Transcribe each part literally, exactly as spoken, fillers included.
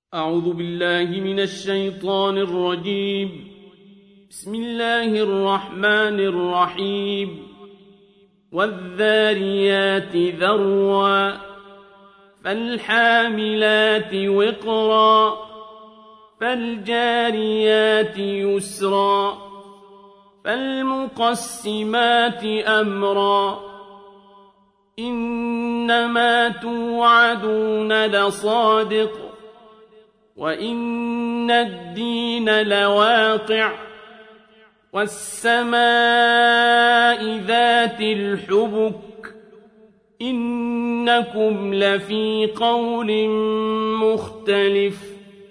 أعوذ بالله من الشيطان الرجيم. بسم الله الرحمن الرحيم. والذاريات ذروا فالحاملات وقرا فالجاريات يسرا فالمقسمات أمرا إنما توعدون لصادق وإن الدين لواقع والسماء ذات الحبك إنكم لفي قول مختلف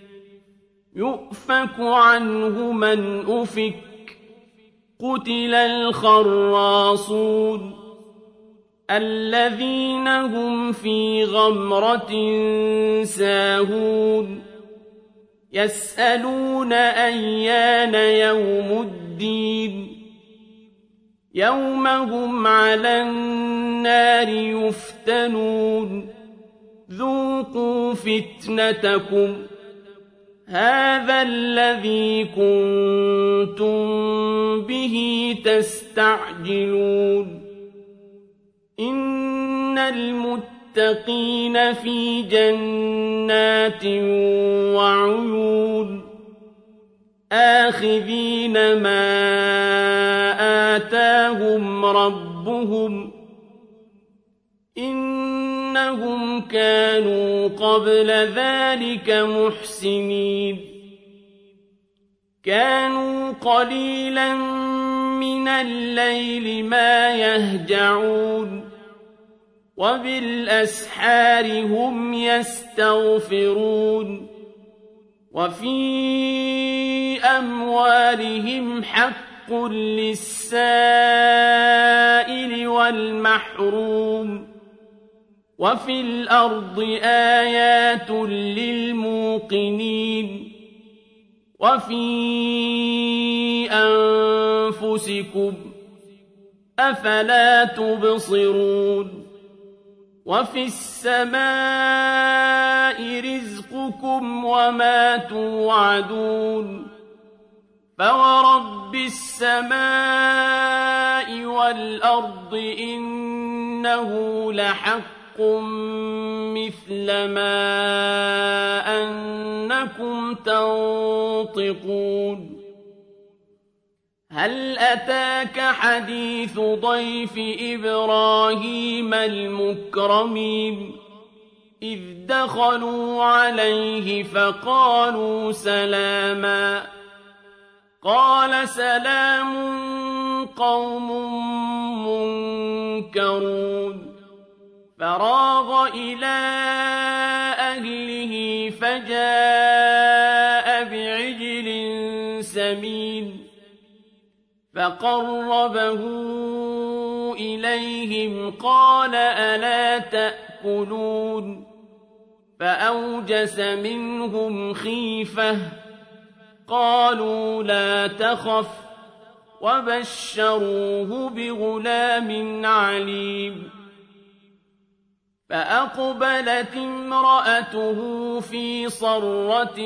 يؤفك عنه من أفك قتل الخراصون الذين هم في غمرة ساهون يسألون أيان يوم الدين يوم هم على النار يفتنون ذوقوا فتنتكم هذا الذي كنتم به تستعجلون إن المتقين في جنات وعيون آخذين ما آتاهم ربهم إنهم كانوا قبل ذلك محسنين كانوا قليلا من الليل ما يهجعون وبالأسحار هم يستغفرون وفي أموالهم حق للسائل والمحروم وفي الأرض آيات للموقنين وفي أنفسكم أفلا تبصرون وفي السماء رزقكم وما توعدون فورب السماء والأرض إنه لحق مثل ما أنكم تنطقون هل أتاك حديث ضيف إبراهيم المكرمين إذ دخلوا عليه فقالوا سلاما قال سلام قوم منكرون فراغ إلى أهله فجاء بعجل سمين فقربه إليهم قال ألا تأكلون فأوجس منهم خيفة قالوا لا تخف وبشروه بغلام عليم فأقبلت امرأته في صرة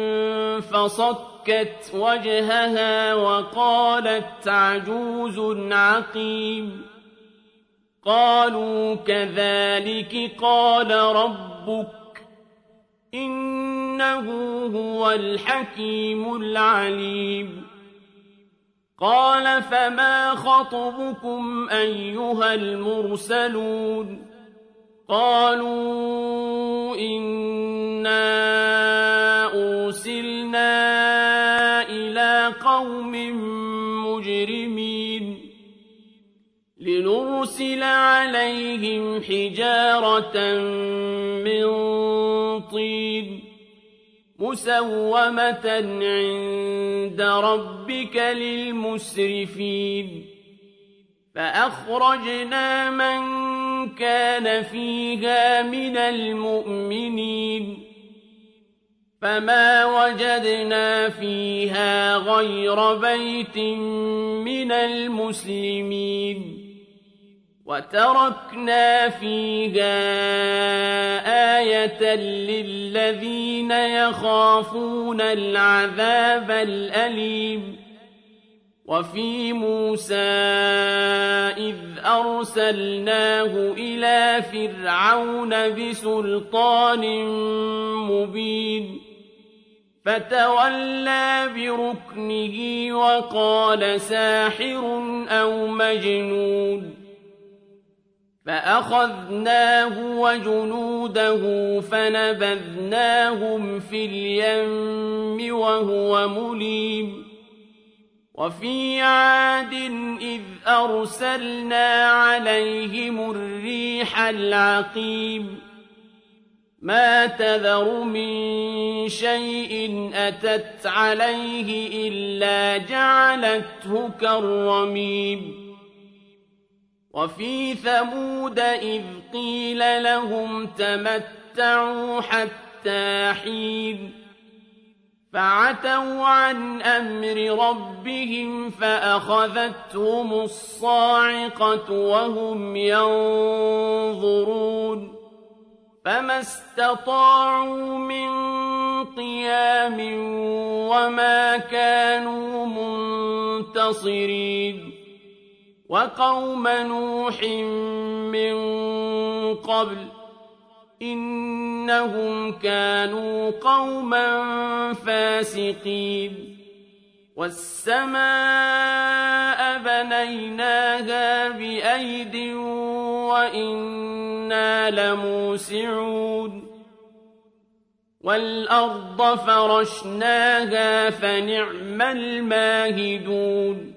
فصكت وجهها وقالت عجوز عقيم قالوا كذلك قال ربك إنه هو الحكيم العليم قال فما خطبكم أيها المرسلون قالوا إنا أرسلنا إلى قوم مجرمين لنرسل عليهم حجارة من طين مسومة عند ربك للمسرفين فأخرجنا من كان فيها من المؤمنين فما وجدنا فيها غير بيت من المسلمين وتركنا فيها آية للذين يخافون العذاب الأليم وفي موسى إذ أرسلناه إلى فرعون بسلطان مبين فتولى بركنه وقال ساحر أو مجنون فأخذناه وجنوده فنبذناهم في اليم وهو مليم وفي عاد إذ أرسلنا عليهم الريح العقيم ما تذر من شيء أتت عليه إلا جعلته كالرميم وفي ثمود إذ قيل لهم تمتعوا حتى حين فعتوا عن أمر ربهم فأخذتهم الصاعقة وهم ينظرون فما استطاعوا من قيام وما كانوا منتصرين وقوم نوح من قبل إنهم كانوا قوما فاسقين والسماء بنيناها بأيد وإنا لموسعون والأرض فرشناها فنعم الماهدون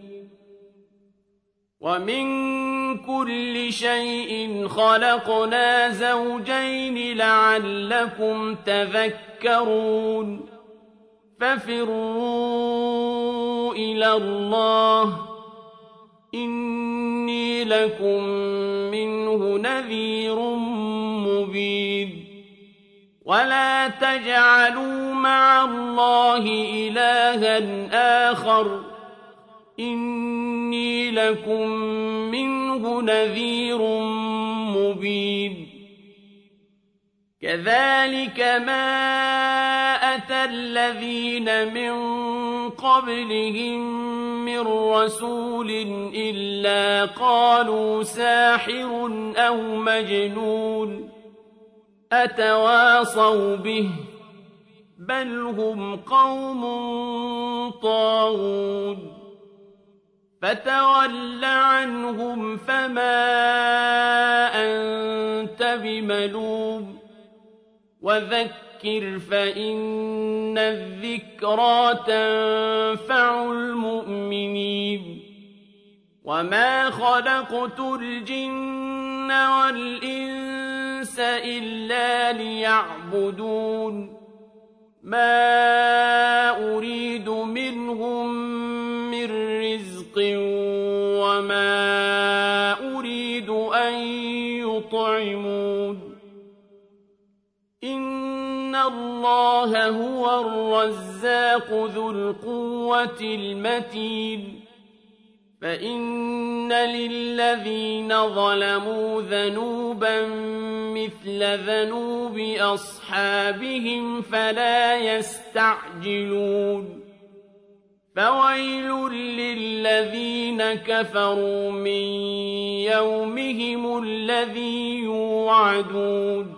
ومن كل شيء خلقنا زوجين لعلكم تذكرون ففروا إلى الله إني لكم منه نذير مبين ولا تجعلوا مع الله إلها آخر إني لكم منه نذير مبين كذلك ما أتى الذين من قبلهم من رسول إلا قالوا ساحر أو مجنون أتواصوا به بل هم قوم طاغون فتول عنهم فما أنت بملوم وذكر فإن الذكرى تنفع المؤمنين وما خلقت الجن والإنس إلا ليعبدون ما أريد منهم من رزق وما أريد أن يطعمون إن الله هو الرزاق ذو القوة المتين فإن للذين ظلموا ذنوبا مثل ذنوب أصحابهم فلا يستعجلون فويل للذين كفروا من يومهم الذي يوعدون